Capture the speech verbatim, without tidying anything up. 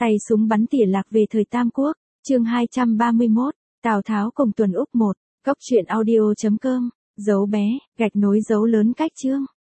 Tay súng bắn tỉa lạc về thời Tam Quốc, chương hai trăm ba mươi mốt, Tào Tháo cùng Tuần Úc một, Cốc truyện audio chấm com, dấu bé, gạch nối dấu lớn cách chương.